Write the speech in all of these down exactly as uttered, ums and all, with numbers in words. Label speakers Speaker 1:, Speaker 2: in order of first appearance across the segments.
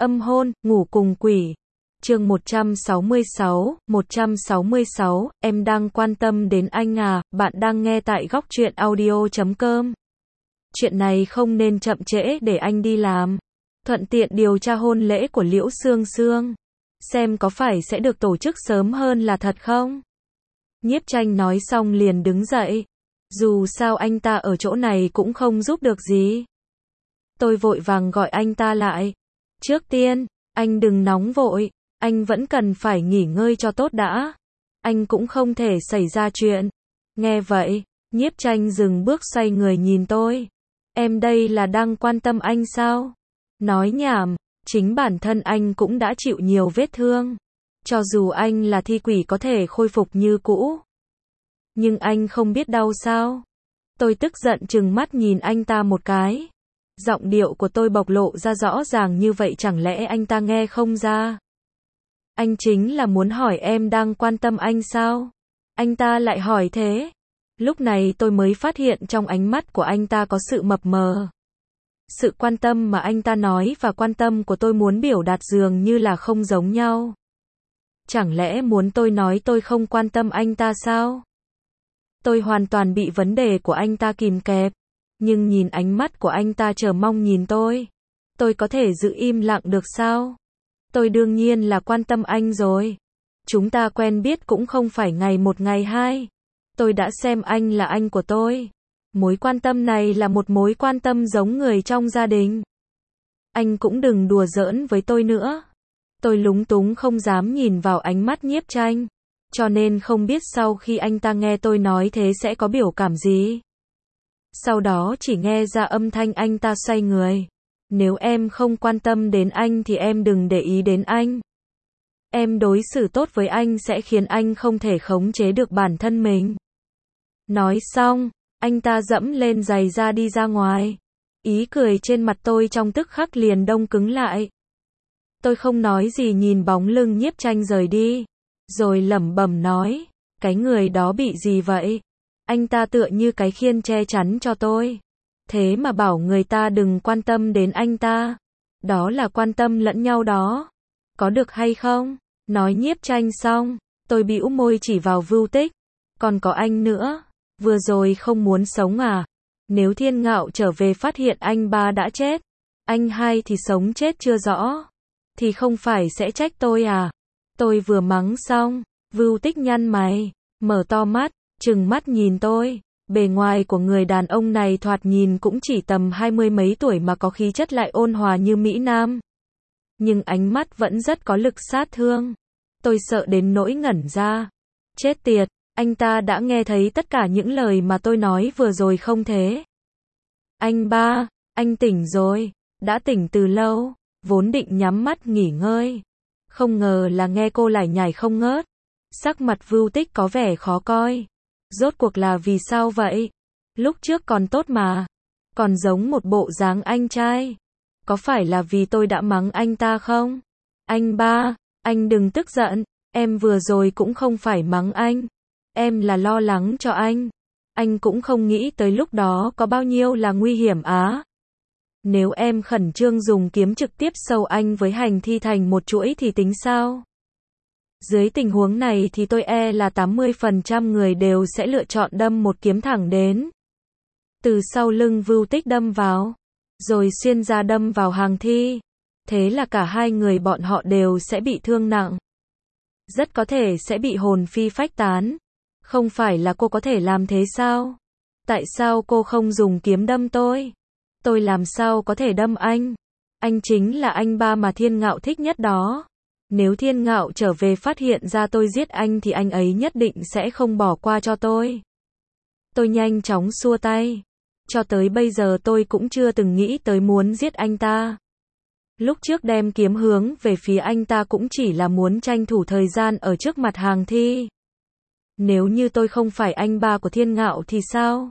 Speaker 1: Âm hôn, ngủ cùng quỷ. Chương một trăm sáu mươi sáu, một trăm sáu mươi sáu, em đang quan tâm đến anh à, bạn đang nghe tại góc truyện audio chấm com. Chuyện này không nên chậm trễ để anh đi làm. Thuận tiện điều tra hôn lễ của Liễu Sương Sương. Xem có phải sẽ được tổ chức sớm hơn là thật không? Nhiếp Tranh nói xong liền đứng dậy. Dù sao anh ta ở chỗ này cũng không giúp được gì. Tôi vội vàng gọi anh ta lại. Trước tiên, anh đừng nóng vội. Anh vẫn cần phải nghỉ ngơi cho tốt đã. Anh cũng không thể xảy ra chuyện. Nghe vậy, Nhiếp Tranh dừng bước xoay người nhìn tôi. Em đây là đang quan tâm anh sao? Nói nhảm, chính bản thân anh cũng đã chịu nhiều vết thương. Cho dù anh là thi quỷ có thể khôi phục như cũ. Nhưng anh không biết đau sao? Tôi tức giận trừng mắt nhìn anh ta một cái. Giọng điệu của tôi bộc lộ ra rõ ràng như vậy, chẳng lẽ anh ta nghe không ra? Anh chính là muốn hỏi em đang quan tâm anh sao? Anh ta lại hỏi thế. Lúc này tôi mới phát hiện trong ánh mắt của anh ta có sự mập mờ. Sự quan tâm mà anh ta nói và quan tâm của tôi muốn biểu đạt dường như là không giống nhau. Chẳng lẽ muốn tôi nói tôi không quan tâm anh ta sao? Tôi hoàn toàn bị vấn đề của anh ta kìm kẹp. Nhưng nhìn ánh mắt của anh ta chờ mong nhìn tôi. Tôi có thể giữ im lặng được sao? Tôi đương nhiên là quan tâm anh rồi. Chúng ta quen biết cũng không phải ngày một ngày hai. Tôi đã xem anh là anh của tôi. Mối quan tâm này là một mối quan tâm giống người trong gia đình. Anh cũng đừng đùa giỡn với tôi nữa. Tôi lúng túng không dám nhìn vào ánh mắt Nhiếp Tranh. Cho nên không biết sau khi anh ta nghe tôi nói thế sẽ có biểu cảm gì. Sau đó chỉ nghe ra âm thanh anh ta xoay người. Nếu em không quan tâm đến anh thì em đừng để ý đến anh. Em đối xử tốt với anh sẽ khiến anh không thể khống chế được bản thân mình. Nói xong, anh ta dẫm lên giày ra đi ra ngoài. Ý cười trên mặt tôi trong tức khắc liền đông cứng lại. Tôi không nói gì nhìn bóng lưng Nhiếp Tranh rời đi. Rồi lẩm bẩm nói, cái người đó bị gì vậy? Anh ta tựa như cái khiên che chắn cho tôi. Thế mà bảo người ta đừng quan tâm đến anh ta. Đó là quan tâm lẫn nhau đó. Có được hay không? Nói Nhiếp Tranh xong, tôi bĩu môi chỉ vào Vưu Tích. Còn có anh nữa. Vừa rồi không muốn sống à? Nếu Thiên Ngạo trở về phát hiện anh ba đã chết, anh hai thì sống chết chưa rõ, thì không phải sẽ trách tôi à? Tôi vừa mắng xong, Vưu Tích nhăn mày, mở to mắt, trừng mắt nhìn tôi. Bề ngoài của người đàn ông này thoạt nhìn cũng chỉ tầm hai mươi mấy tuổi mà có khí chất lại ôn hòa như Mỹ Nam. Nhưng ánh mắt vẫn rất có lực sát thương. Tôi sợ đến nỗi ngẩn ra. Chết tiệt, anh ta đã nghe thấy tất cả những lời mà tôi nói vừa rồi không thế? Anh ba, anh tỉnh rồi, đã tỉnh từ lâu, vốn định nhắm mắt nghỉ ngơi. Không ngờ là nghe cô lải nhải không ngớt. Sắc mặt Vưu Tích có vẻ khó coi. Rốt cuộc là vì sao vậy? Lúc trước còn tốt mà. Còn giống một bộ dáng anh trai. Có phải là vì tôi đã mắng anh ta không? Anh ba, anh đừng tức giận. Em vừa rồi cũng không phải mắng anh. Em là lo lắng cho anh. Anh cũng không nghĩ tới lúc đó có bao nhiêu là nguy hiểm á. Nếu em khẩn trương dùng kiếm trực tiếp sâu anh với hành thi thành một chuỗi thì tính sao? Dưới tình huống này thì tôi e là tám mươi phần trăm người đều sẽ lựa chọn đâm một kiếm thẳng đến. Từ sau lưng Vưu Tích đâm vào. Rồi xuyên ra đâm vào hàng thi. Thế là cả hai người bọn họ đều sẽ bị thương nặng. Rất có thể sẽ bị hồn phi phách tán. Không phải là cô có thể làm thế sao? Tại sao cô không dùng kiếm đâm tôi? Tôi làm sao có thể đâm anh? Anh chính là anh ba mà Thiên Ngạo thích nhất đó. Nếu Thiên Ngạo trở về phát hiện ra tôi giết anh thì anh ấy nhất định sẽ không bỏ qua cho tôi. Tôi nhanh chóng xua tay. Cho tới bây giờ tôi cũng chưa từng nghĩ tới muốn giết anh ta. Lúc trước đem kiếm hướng về phía anh ta cũng chỉ là muốn tranh thủ thời gian ở trước mặt hàng thi. Nếu như tôi không phải anh ba của Thiên Ngạo thì sao?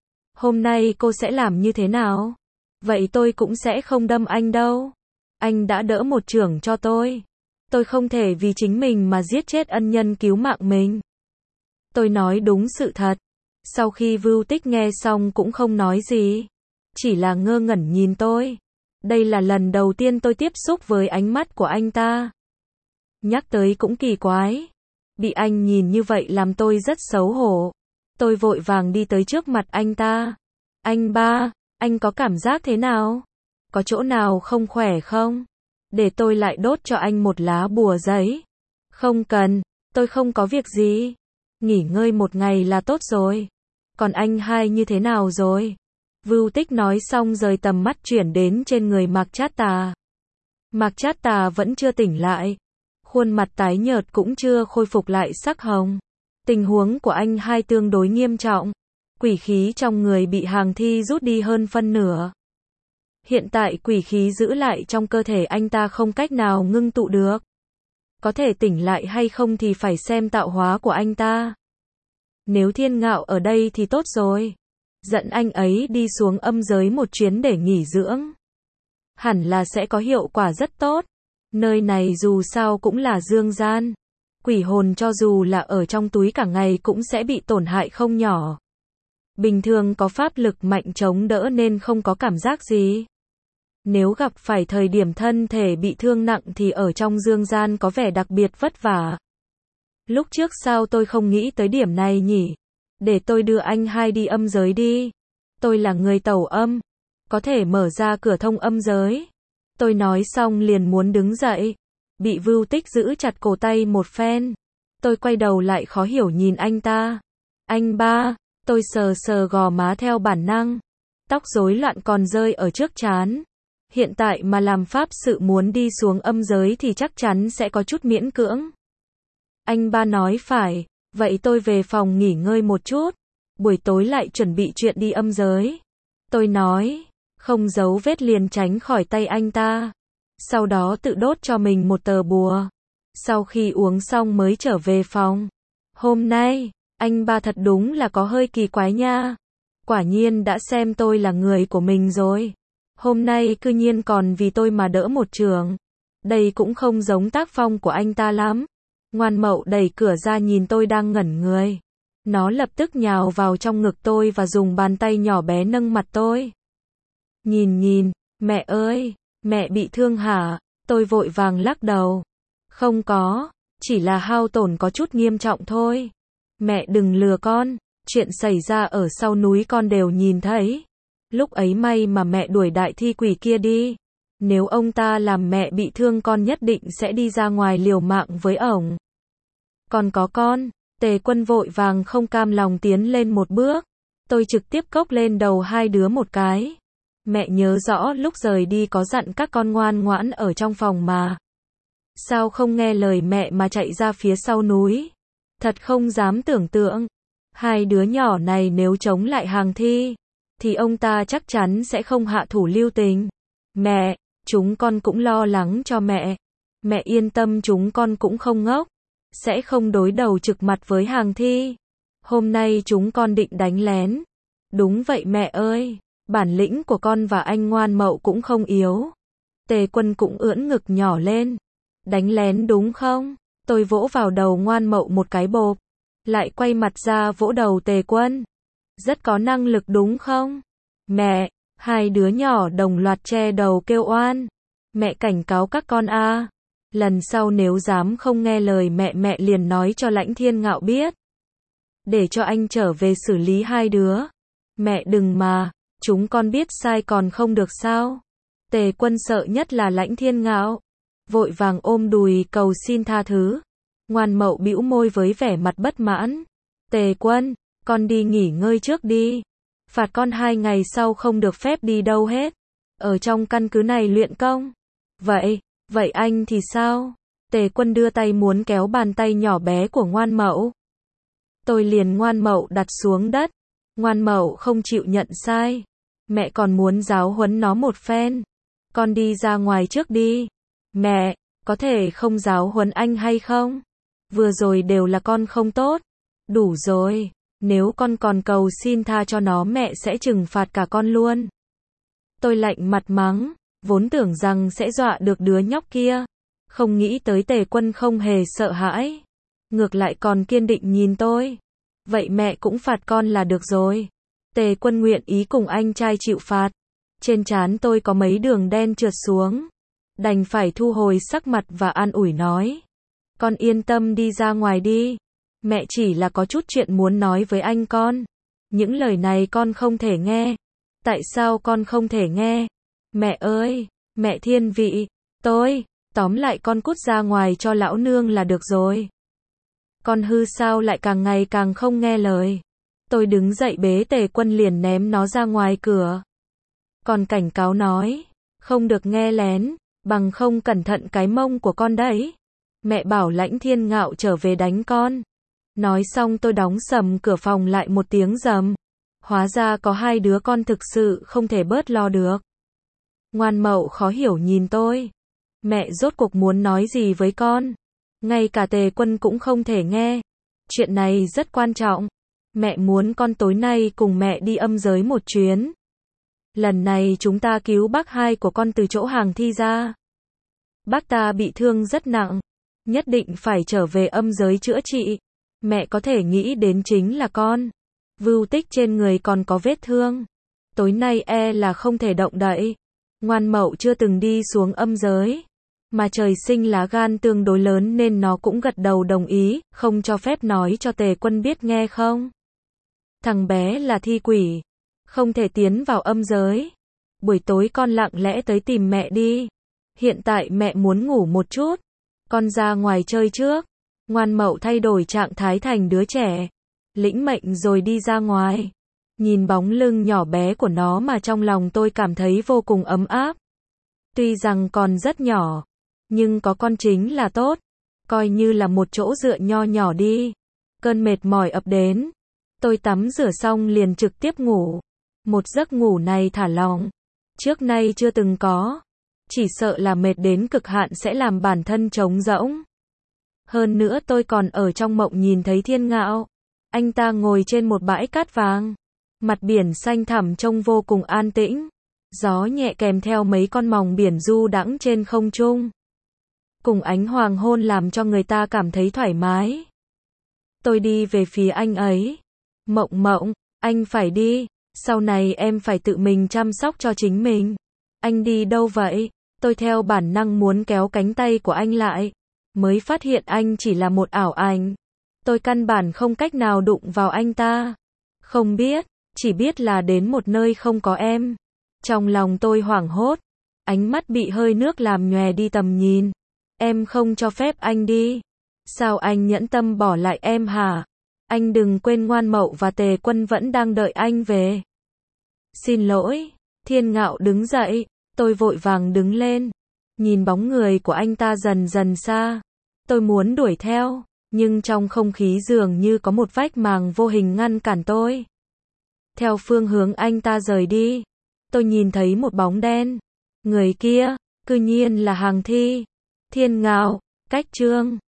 Speaker 1: Hôm nay cô sẽ làm như thế nào? Vậy tôi cũng sẽ không đâm anh đâu. Anh đã đỡ một chưởng cho tôi. Tôi không thể vì chính mình mà giết chết ân nhân cứu mạng mình. Tôi nói đúng sự thật. Sau khi Vưu Tích nghe xong cũng không nói gì. Chỉ là ngơ ngẩn nhìn tôi. Đây là lần đầu tiên tôi tiếp xúc với ánh mắt của anh ta. Nhắc tới cũng kỳ quái. Bị anh nhìn như vậy làm tôi rất xấu hổ. Tôi vội vàng đi tới trước mặt anh ta. Anh ba, anh có cảm giác thế nào? Có chỗ nào không khỏe không? Để tôi lại đốt cho anh một lá bùa giấy. Không cần, tôi không có việc gì. Nghỉ ngơi một ngày là tốt rồi. Còn anh hai như thế nào rồi? Vưu Tích nói xong rời tầm mắt chuyển đến trên người Mạc Trát Tà. Mạc Trát Tà vẫn chưa tỉnh lại. Khuôn mặt tái nhợt cũng chưa khôi phục lại sắc hồng. Tình huống của anh hai tương đối nghiêm trọng. Quỷ khí trong người bị Hàng Thi rút đi hơn phân nửa. Hiện tại quỷ khí giữ lại trong cơ thể anh ta không cách nào ngưng tụ được. Có thể tỉnh lại hay không thì phải xem tạo hóa của anh ta. Nếu Thiên Ngạo ở đây thì tốt rồi. Dẫn anh ấy đi xuống âm giới một chuyến để nghỉ dưỡng. Hẳn là sẽ có hiệu quả rất tốt. Nơi này dù sao cũng là dương gian. Quỷ hồn cho dù là ở trong túi cả ngày cũng sẽ bị tổn hại không nhỏ. Bình thường có pháp lực mạnh chống đỡ nên không có cảm giác gì. Nếu gặp phải thời điểm thân thể bị thương nặng thì ở trong dương gian có vẻ đặc biệt vất vả. Lúc trước sao tôi không nghĩ tới điểm này nhỉ? Để tôi đưa anh hai đi âm giới đi. Tôi là người tẩu âm. Có thể mở ra cửa thông âm giới. Tôi nói xong liền muốn đứng dậy. Bị Vưu Tích giữ chặt cổ tay một phen. Tôi quay đầu lại khó hiểu nhìn anh ta. Anh ba, tôi sờ sờ gò má theo bản năng. Tóc rối loạn còn rơi ở trước trán. Hiện tại mà làm pháp sự muốn đi xuống âm giới thì chắc chắn sẽ có chút miễn cưỡng. Anh ba nói phải, vậy tôi về phòng nghỉ ngơi một chút. Buổi tối lại chuẩn bị chuyện đi âm giới. Tôi nói, không giấu vết liền tránh khỏi tay anh ta. Sau đó tự đốt cho mình một tờ bùa. Sau khi uống xong mới trở về phòng. Hôm nay, anh ba thật đúng là có hơi kỳ quái nha. Quả nhiên đã xem tôi là người của mình rồi. Hôm nay cư nhiên còn vì tôi mà đỡ một trường. Đây cũng không giống tác phong của anh ta lắm. Ngoan Mậu đẩy cửa ra nhìn tôi đang ngẩn người. Nó lập tức nhào vào trong ngực tôi và dùng bàn tay nhỏ bé nâng mặt tôi. Nhìn nhìn, mẹ ơi, mẹ bị thương hả? Tôi vội vàng lắc đầu. Không có, chỉ là hao tổn có chút nghiêm trọng thôi. Mẹ đừng lừa con, chuyện xảy ra ở sau núi con đều nhìn thấy. Lúc ấy may mà mẹ đuổi đại thi quỷ kia đi. Nếu ông ta làm mẹ bị thương con nhất định sẽ đi ra ngoài liều mạng với ổng. Còn có con, Tề Quân vội vàng không cam lòng tiến lên một bước. Tôi trực tiếp cốc lên đầu hai đứa một cái. Mẹ nhớ rõ lúc rời đi có dặn các con ngoan ngoãn ở trong phòng mà. Sao không nghe lời mẹ mà chạy ra phía sau núi? Thật không dám tưởng tượng. Hai đứa nhỏ này nếu chống lại Hàng Thi, thì ông ta chắc chắn sẽ không hạ thủ lưu tình. Mẹ, chúng con cũng lo lắng cho mẹ. Mẹ yên tâm chúng con cũng không ngốc. Sẽ không đối đầu trực mặt với Hàng Thi. Hôm nay chúng con định đánh lén. Đúng vậy mẹ ơi. Bản lĩnh của con và anh Ngoan Mậu cũng không yếu. Tề Quân cũng ưỡn ngực nhỏ lên. Đánh lén đúng không? Tôi vỗ vào đầu Ngoan Mậu một cái bộp. Lại quay mặt ra vỗ đầu Tề Quân. Rất có năng lực đúng không? Mẹ, hai đứa nhỏ đồng loạt che đầu kêu oan. Mẹ cảnh cáo các con a. Lần sau nếu dám không nghe lời mẹ mẹ liền nói cho Lãnh Thiên Ngạo biết. Để cho anh trở về xử lý hai đứa. Mẹ đừng mà, chúng con biết sai còn không được sao? Tề Quân sợ nhất là Lãnh Thiên Ngạo. Vội vàng ôm đùi cầu xin tha thứ. Ngoan Mậu bĩu môi với vẻ mặt bất mãn. Tề Quân, con đi nghỉ ngơi trước đi. Phạt con hai ngày sau không được phép đi đâu hết. Ở trong căn cứ này luyện công. Vậy, vậy anh thì sao? Tề Quân đưa tay muốn kéo bàn tay nhỏ bé của Ngoan Mậu. Tôi liền Ngoan Mậu đặt xuống đất. Ngoan Mậu không chịu nhận sai. Mẹ còn muốn giáo huấn nó một phen. Con đi ra ngoài trước đi. Mẹ, có thể không giáo huấn anh hay không? Vừa rồi đều là con không tốt. Đủ rồi. Nếu con còn cầu xin tha cho nó mẹ sẽ trừng phạt cả con luôn. Tôi lạnh mặt mắng. Vốn tưởng rằng sẽ dọa được đứa nhóc kia. Không nghĩ tới Tề Quân không hề sợ hãi. Ngược lại còn kiên định nhìn tôi. Vậy mẹ cũng phạt con là được rồi. Tề Quân nguyện ý cùng anh trai chịu phạt. Trên trán tôi có mấy đường đen trượt xuống. Đành phải thu hồi sắc mặt và an ủi nói. Con yên tâm đi ra ngoài đi. Mẹ chỉ là có chút chuyện muốn nói với anh con. Những lời này con không thể nghe. Tại sao con không thể nghe? Mẹ ơi, mẹ thiên vị, tôi, tóm lại con cút ra ngoài cho lão nương là được rồi. Con hư sao lại càng ngày càng không nghe lời. Tôi đứng dậy bế Tề Quân liền ném nó ra ngoài cửa. Còn cảnh cáo nói, không được nghe lén, bằng không cẩn thận cái mông của con đấy. Mẹ bảo Lãnh Thiên Ngạo trở về đánh con. Nói xong tôi đóng sầm cửa phòng lại một tiếng rầm. Hóa ra có hai đứa con thực sự không thể bớt lo được. Ngoan Mậu khó hiểu nhìn tôi. Mẹ rốt cuộc muốn nói gì với con? Ngay cả Tề Quân cũng không thể nghe. Chuyện này rất quan trọng. Mẹ muốn con tối nay cùng mẹ đi âm giới một chuyến. Lần này chúng ta cứu bác hai của con từ chỗ hàng thi ra. Bác ta bị thương rất nặng. Nhất định phải trở về âm giới chữa trị. Mẹ có thể nghĩ đến chính là con. Vưu Tích trên người còn có vết thương. Tối nay e là không thể động đậy. Ngoan Mậu chưa từng đi xuống âm giới. Mà trời sinh lá gan tương đối lớn nên nó cũng gật đầu đồng ý, không cho phép nói cho Tề Quân biết nghe không. Thằng bé là thi quỷ. Không thể tiến vào âm giới. Buổi tối con lặng lẽ tới tìm mẹ đi. Hiện tại mẹ muốn ngủ một chút. Con ra ngoài chơi trước. Ngoan Mậu thay đổi trạng thái thành đứa trẻ. Lĩnh mệnh rồi đi ra ngoài. Nhìn bóng lưng nhỏ bé của nó mà trong lòng tôi cảm thấy vô cùng ấm áp. Tuy rằng còn rất nhỏ, nhưng có con chính là tốt. Coi như là một chỗ dựa nho nhỏ đi. Cơn mệt mỏi ập đến. Tôi tắm rửa xong liền trực tiếp ngủ. Một giấc ngủ này thả lỏng. Trước nay chưa từng có. Chỉ sợ là mệt đến cực hạn sẽ làm bản thân trống rỗng. Hơn nữa tôi còn ở trong mộng nhìn thấy Thiên Ngạo. Anh ta ngồi trên một bãi cát vàng. Mặt biển xanh thẳm trông vô cùng an tĩnh. Gió nhẹ kèm theo mấy con mòng biển du đãng trên không trung. Cùng ánh hoàng hôn làm cho người ta cảm thấy thoải mái. Tôi đi về phía anh ấy. Mộng Mộng, anh phải đi. Sau này em phải tự mình chăm sóc cho chính mình. Anh đi đâu vậy? Tôi theo bản năng muốn kéo cánh tay của anh lại. Mới phát hiện anh chỉ là một ảo ảnh. Tôi căn bản không cách nào đụng vào anh ta. Không biết, chỉ biết là đến một nơi không có em. Trong lòng tôi hoảng hốt. Ánh mắt bị hơi nước làm nhòe đi tầm nhìn. Em không cho phép anh đi. Sao anh nhẫn tâm bỏ lại em hả? Anh đừng quên Ngoan Mậu và Tề Quân vẫn đang đợi anh về. Xin lỗi. Thiên Ngạo đứng dậy. Tôi vội vàng đứng lên. Nhìn bóng người của anh ta dần dần xa. Tôi muốn đuổi theo. Nhưng trong không khí dường như có một vách màng vô hình ngăn cản tôi. Theo phương hướng anh ta rời đi. Tôi nhìn thấy một bóng đen. Người kia, cư nhiên là Hàng Thi. Thiên Ngạo, cách chương